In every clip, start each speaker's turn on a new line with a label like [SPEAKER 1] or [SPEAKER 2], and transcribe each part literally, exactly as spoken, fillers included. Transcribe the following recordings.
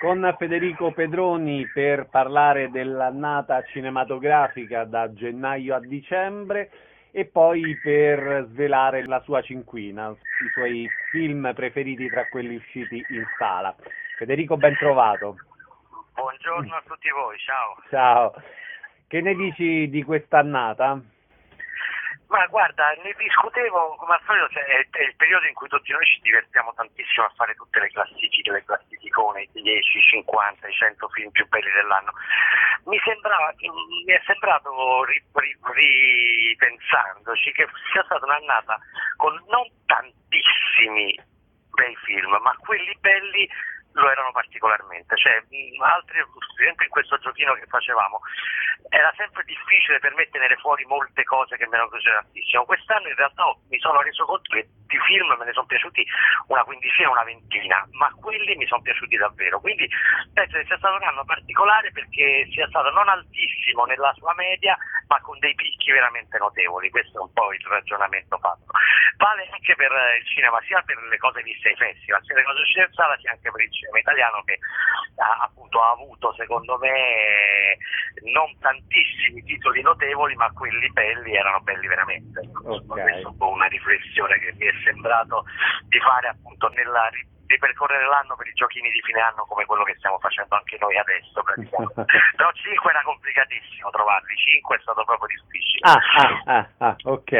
[SPEAKER 1] con Federico Pedroni per parlare dell'annata cinematografica da gennaio a dicembre e poi per svelare la sua cinquina, i suoi film preferiti tra quelli usciti in sala. Federico, ben trovato.
[SPEAKER 2] Buongiorno a tutti voi, ciao.
[SPEAKER 1] Ciao. Che ne dici di quest'annata?
[SPEAKER 2] Ma guarda, ne discutevo, come al solito, cioè, è, è il periodo in cui tutti noi ci divertiamo tantissimo a fare tutte le classifiche, le classificone, i dieci, cinquanta, i cento film più belli dell'anno. Mi sembrava, mi è sembrato, ri, ri, ripensandoci, che sia stata un'annata con non tantissimi bei film, ma quelli belli lo erano particolarmente, cioè altri, in questo giochino che facevamo era sempre difficile per me tenere fuori molte cose che mi erano piaciute tantissimo. Quest'anno in realtà mi sono reso conto che di film me ne sono piaciuti una quindicina, una ventina, ma quelli mi sono piaciuti davvero, quindi penso che sia stato un anno particolare perché sia stato non altissimo nella sua media, ma con dei picchi veramente notevoli. Questo è un po' il ragionamento fatto. Vale anche per il cinema, sia per le cose viste ai festival, sia le cose uscite in sala, sia anche per il cinema italiano, che ha, appunto ha avuto, secondo me, non tantissimi titoli notevoli, ma quelli belli erano belli veramente.
[SPEAKER 1] Okay.
[SPEAKER 2] Questa è un po' una riflessione che mi è sembrato di fare appunto nella ripercorrere l'anno per i giochini di fine anno, come quello che stiamo facendo anche noi adesso praticamente. Però cinque era complicatissimo trovarli, cinque è stato proprio difficile.
[SPEAKER 1] Ah, ah, ah, ah ok.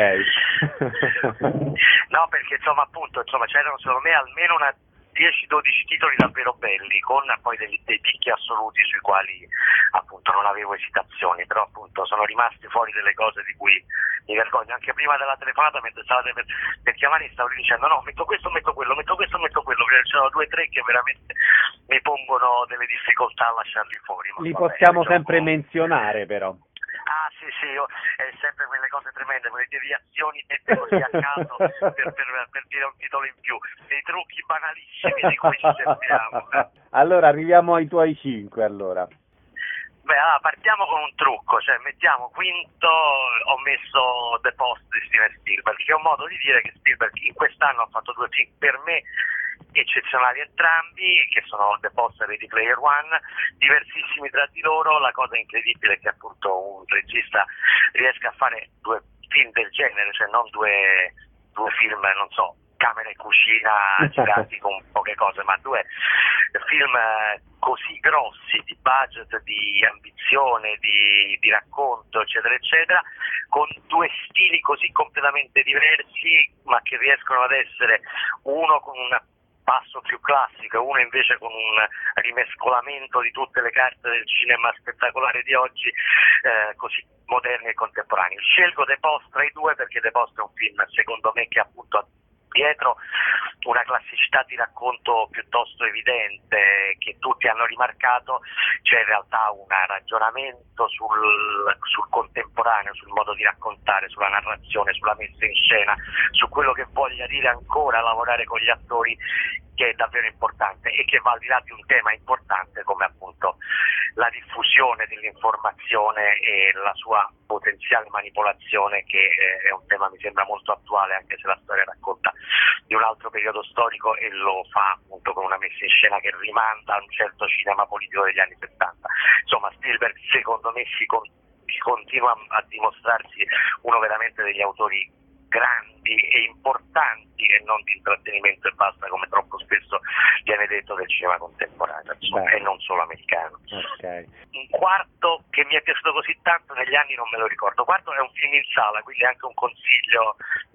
[SPEAKER 2] No, perché insomma appunto insomma c'erano secondo me almeno una dieci dodici titoli davvero belli, con poi dei, dei picchi assoluti sui quali appunto non avevo esitazioni, però appunto sono rimaste fuori delle cose di cui mi vergogno. Anche prima della telefonata, mentre stavate per, per chiamare, stavo dicendo no, metto questo, metto quello, metto questo, metto quello, perché c'erano due o tre che veramente mi pongono delle difficoltà a lasciarli fuori. Ma
[SPEAKER 1] Li
[SPEAKER 2] vabbè,
[SPEAKER 1] possiamo
[SPEAKER 2] diciamo,
[SPEAKER 1] sempre menzionare però.
[SPEAKER 2] Ah sì sì, io, è sempre quelle cose tremende, quelle deviazioni dette così a caso per, per, per dire un titolo in più, dei trucchi banalissimi di cui ci serviamo.
[SPEAKER 1] Allora arriviamo ai tuoi cinque allora.
[SPEAKER 2] Beh, allora partiamo con un trucco, cioè mettiamo quinto, ho messo The Post di Steven Spielberg, che è un modo di dire che Spielberg in quest'anno ha fatto due film per me eccezionali entrambi, che sono The Post e Ready Player One, diversissimi tra di loro. La cosa incredibile è che appunto un regista riesca a fare due film del genere, cioè non due, due film, non so, camera e cucina girati con poche cose, ma due film così grossi di budget, di ambizione, di, di racconto, eccetera eccetera, con due stili così completamente diversi, ma che riescono ad essere uno con una passo più classico e uno invece con un rimescolamento di tutte le carte del cinema spettacolare di oggi, eh, così moderni e contemporanei. Scelgo The Post tra i due perché The Post è un film, secondo me, che appunto ha dietro una classicità di racconto piuttosto evidente, che tutti hanno rimarcato. C'è in realtà un ragionamento sul, sul contemporaneo, sul modo di raccontare, sulla narrazione, sulla messa in scena, su quello che voglia dire ancora lavorare con gli attori, che è davvero importante e che va al di là di un tema importante come appunto la diffusione dell'informazione e la sua potenziale manipolazione, che è un tema mi sembra molto attuale, anche se la storia racconta di un altro periodo storico e lo fa appunto con una messa in scena che rimanda a un certo cinema politico degli anni settanta. Insomma, Spielberg secondo me si, con, si continua a dimostrarsi uno veramente degli autori grandi e importanti e non di intrattenimento e basta, come troppo spesso viene detto del cinema contemporaneo, insomma, e non solo americano.
[SPEAKER 1] Okay.
[SPEAKER 2] Un quarto che mi è piaciuto così tanto negli anni non me lo ricordo. Quarto è un film in sala, quindi anche un consiglio,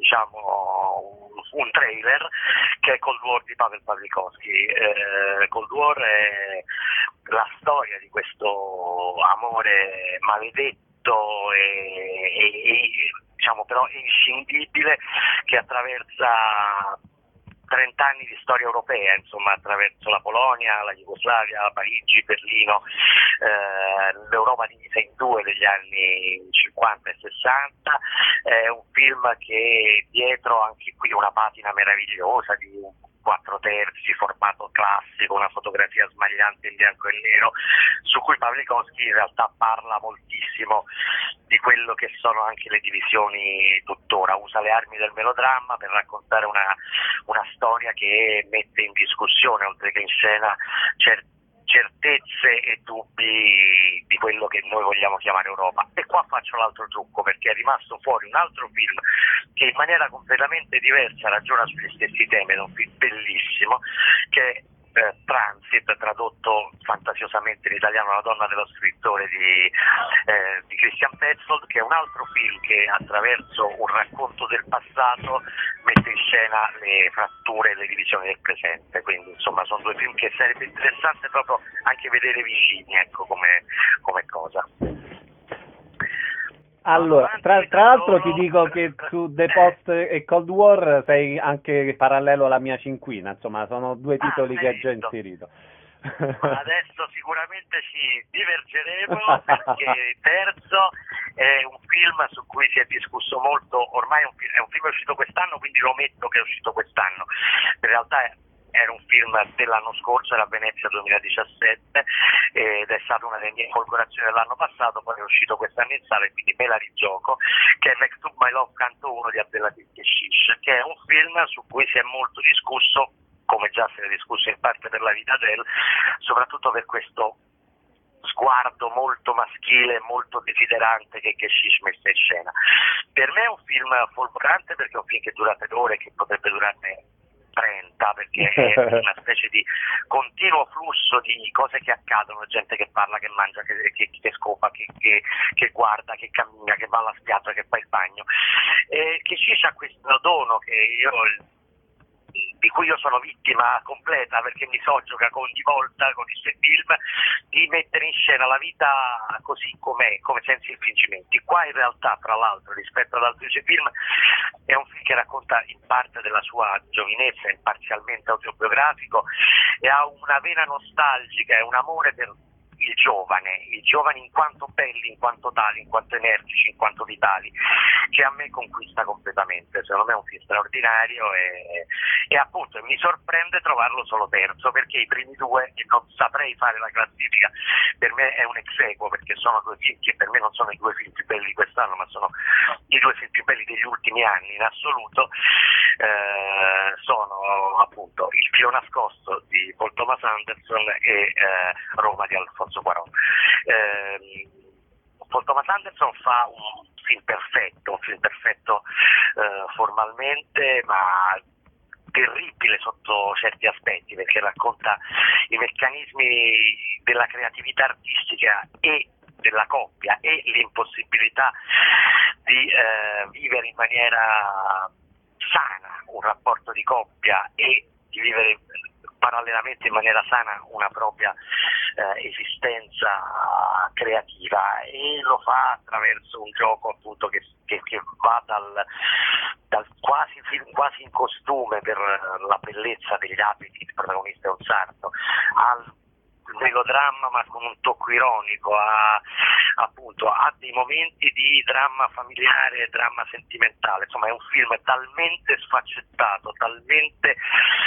[SPEAKER 2] diciamo un, un trailer, che è Cold War di Pavel Pawlikowski. Eh, Cold War è la storia di questo amore maledetto e, e, e diciamo però inscindibile, che attraversa trenta anni di storia europea, insomma, attraverso la Polonia, la Jugoslavia, Parigi, Berlino, eh, l'Europa divisa in due degli anni cinquanta e sessanta. È un film che dietro anche qui una patina meravigliosa di quattro terzi, formato classico, una fotografia smagliante in bianco e nero, su cui Pawlikowski in realtà parla moltissimo di quello che sono anche le divisioni tuttora. Usa le armi del melodramma per raccontare una, una storia che mette in discussione, oltre che in scena, certi certezze e dubbi di quello che noi vogliamo chiamare Europa. E qua faccio l'altro trucco, perché è rimasto fuori un altro film che in maniera completamente diversa ragiona sugli stessi temi, è un film bellissimo, che è Eh, Transit, tradotto fantasiosamente in italiano La donna dello scrittore di, eh, di Christian Petzold, che è un altro film che attraverso un racconto del passato mette in scena le fratture e le divisioni del presente. Quindi insomma sono due film che sarebbe interessante proprio anche vedere vicini, ecco, come, come cosa.
[SPEAKER 1] Allora, tra, tra l'altro ti dico che su The Post e Cold War sei anche parallelo alla mia cinquina, insomma sono due titoli ah, che hai già inserito.
[SPEAKER 2] Ma adesso sicuramente ci divergeremo, perché Terzo è un film su cui si è discusso molto, ormai è un, film, è un film uscito quest'anno, quindi lo metto che è uscito quest'anno. In realtà è Era un film dell'anno scorso, era Venezia duemiladiciassette, ed è stata una delle mie folgorazioni dell'anno passato, poi è uscito quest'anno in sala e quindi me la rigioco, che è Maktub My Love Canto uno di Abdelaziz Kechiche, che è un film su cui si è molto discusso, come già si è discusso in parte per La vita del, soprattutto per questo sguardo molto maschile, molto desiderante che Kechiche mette in scena. Per me è un film folgorante perché è un film che dura tre ore, che potrebbe durarne trenta, perché è una specie di continuo flusso di cose che accadono, gente che parla, che mangia, che, che, che scopa, che, che, che guarda, che cammina, che va alla spiaggia, che fa il bagno. E Kechiche ha questo dono che io di cui io sono vittima completa, perché mi soggioga ogni volta con i suoi film, di mettere in scena la vita così com'è, come senza infingimenti. Qua in realtà, tra l'altro, rispetto ad altri suoi film, è un film che racconta in parte della sua giovinezza, è parzialmente autobiografico, e ha una vena nostalgica e un amore per il giovane, i giovani in quanto belli, in quanto tali, in quanto energici, in quanto vitali, che a me conquista completamente. Secondo me è un film straordinario e, e appunto mi sorprende trovarlo solo terzo, perché i primi due, che non saprei fare la classifica, per me è un ex aequo, perché sono due film che per me non sono i due film più belli di quest'anno, ma sono i due film più belli degli ultimi anni in assoluto. Eh, sono appunto Il filo nascosto di Paul Thomas Anderson e eh, Roma di Alfonso Cuarón. Eh, Paul Thomas Anderson fa un film perfetto, un film perfetto eh, formalmente, ma terribile sotto certi aspetti, perché racconta i meccanismi della creatività artistica e della coppia e l'impossibilità di eh, vivere in maniera sana un rapporto di coppia e di vivere parallelamente in maniera sana una propria eh, esistenza creativa, e lo fa attraverso un gioco appunto che, che, che va dal, dal quasi film quasi in costume per la bellezza degli abiti, il protagonista è un sarto, al melodramma ma con un tocco ironico, a, appunto ha dei momenti di dramma familiare e dramma sentimentale. Insomma è un film talmente sfaccettato, talmente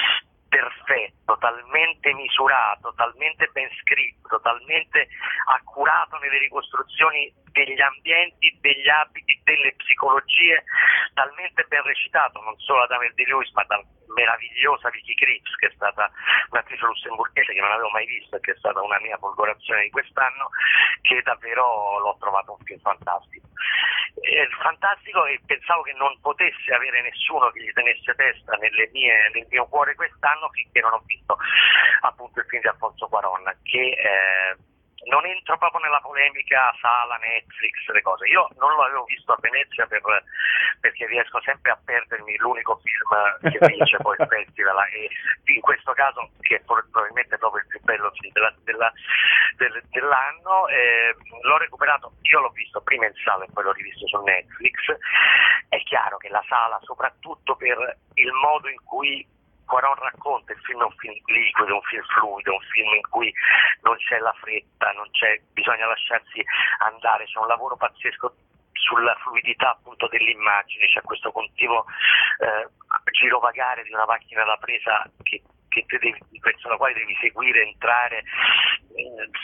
[SPEAKER 2] perfetto, talmente misurato, talmente ben scritto, talmente accurato nelle ricostruzioni degli ambienti, degli abiti, delle psicologie, talmente ben recitato non solo da Mel Lewis ma da meravigliosa Vicky Krieps, che è stata un'attrice lussemburghese che non avevo mai visto e che è stata una mia folgorazione di quest'anno, che davvero l'ho trovato un film fantastico. Eh, fantastico, e pensavo che non potesse avere nessuno che gli tenesse testa nelle mie, nel mio cuore quest'anno, finché non ho visto appunto il film di Alfonso Cuarón, che eh, non entro proprio nella polemica sala, Netflix, le cose. Io non lo avevo visto a Venezia per, perché riesco sempre a perdermi l'unico film che vince poi il festival, e in questo caso, che è probabilmente proprio il più bello film della, della, del, dell'anno, eh, l'ho recuperato, io l'ho visto prima in sala e poi l'ho rivisto su Netflix. È chiaro che la sala, soprattutto per il modo in cui Cuarón racconta, il film è un film liquido, un film fluido, un film in cui non c'è la fretta, non c'è, bisogna lasciarsi andare, c'è un lavoro pazzesco sulla fluidità appunto dell'immagine, c'è questo continuo eh, girovagare di una macchina da presa che che te devi, verso la quale devi seguire, entrare,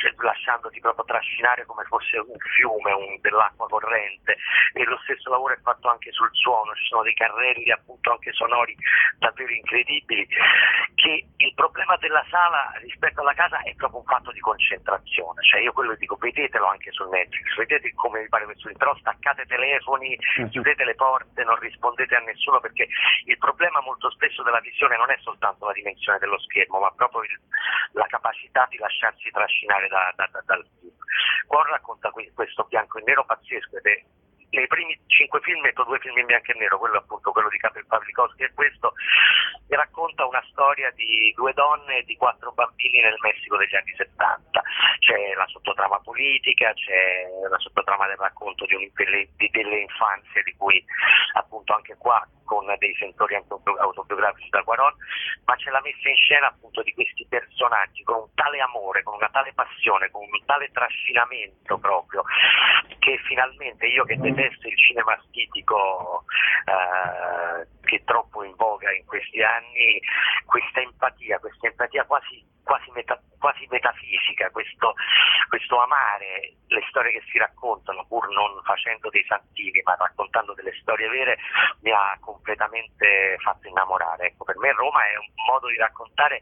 [SPEAKER 2] lasciandoti proprio trascinare come fosse un fiume, un, dell'acqua corrente. E lo stesso lavoro è fatto anche sul suono, ci sono dei carrelli appunto anche sonori davvero incredibili, che il problema della sala rispetto alla casa è proprio un fatto di concentrazione, cioè io quello dico, vedetelo anche su Netflix, vedete come vi pare questo, però staccate i telefoni, chiudete le porte, non rispondete a nessuno, perché il problema molto spesso della visione non è soltanto la dimensione dello schermo, ma proprio il, la capacità di lasciarsi trascinare da, da, da, dal film. Qua racconta questo bianco e nero pazzesco, ed è, nei primi cinque film metto due film in bianco e nero, quello appunto quello di Karel Pawlikowski e questo, e racconta una storia di due donne e di quattro bambini nel Messico degli anni settanta. C'è la sottotrama politica, c'è la sottotrama del racconto di, un, di delle infanzie di cui appunto anche qua con dei sentori autobiografici da Cuarón, ma c'è la messa in scena appunto di questi personaggi con un tale amore, con una tale passione, con un tale trascinamento proprio, che finalmente io che detesto il cinema stitico eh, che è troppo in voga in questi anni, questa empatia, questa empatia quasi quasi, meta, quasi metafisica, questo, questo amare le storie che si raccontano, pur non facendo dei santini, ma raccontando delle storie vere, mi ha completamente fatto innamorare. Ecco, per me Roma è un modo di raccontare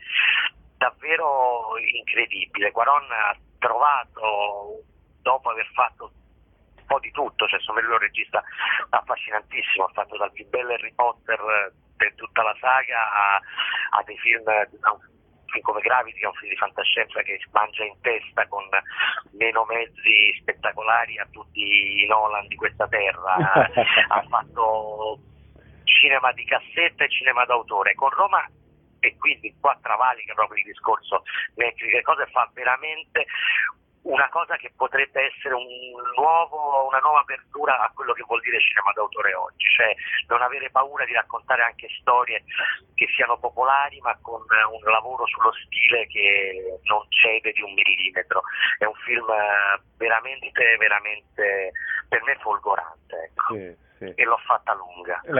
[SPEAKER 2] davvero incredibile. Cuarón ha trovato, dopo aver fatto un po' di tutto, cioè insomma lui è un regista affascinantissimo, ha fatto dal più bello Harry Potter per tutta la saga a, a dei film, a un film come Gravity, che è un film di fantascienza che mangia in testa con meno mezzi spettacolari a tutti i Nolan di questa terra. Ha fatto cinema di cassetta e cinema d'autore. Con Roma, e quindi qua travalica proprio il discorso Netflix, che cosa fa veramente una cosa che potrebbe essere un nuovo, una nuova apertura a quello che vuol dire cinema d'autore oggi, cioè non avere paura di raccontare anche storie che siano popolari, ma con un lavoro sullo stile che non cede di un millimetro. È un film veramente, veramente per me folgorante, ecco.
[SPEAKER 1] Sì, sì.
[SPEAKER 2] E l'ho fatta lunga. eh,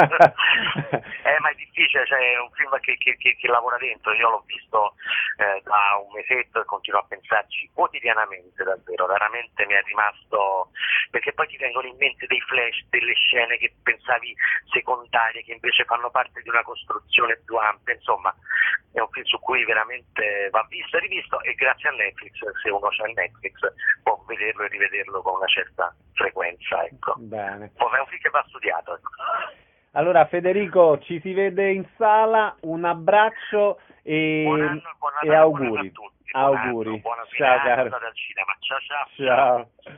[SPEAKER 2] ma è difficile, cioè è un film che, che, che, che lavora dentro. Io l'ho visto eh, da un mesetto e continuo a pensarci quotidianamente, davvero, raramente mi è rimasto, perché poi ti vengono in mente dei flash, delle scene che pensavi secondarie, che invece fanno parte di una costruzione più ampia. Insomma, è un film su cui veramente va visto e rivisto, e grazie a Netflix, se uno c'ha Netflix, può vederlo e rivederlo con una certa frequenza, ecco.
[SPEAKER 1] Bene.
[SPEAKER 2] Poi è un film che va studiato, ecco.
[SPEAKER 1] Allora Federico, ci si vede in sala, un abbraccio e,
[SPEAKER 2] buon anno, buon Natale,
[SPEAKER 1] e auguri.
[SPEAKER 2] Buon anno a tutti. Buon
[SPEAKER 1] Auguri.
[SPEAKER 2] Anno, buona
[SPEAKER 1] ciao
[SPEAKER 2] fine
[SPEAKER 1] caro.
[SPEAKER 2] dal cinema. Ciao ciao.
[SPEAKER 1] Ciao.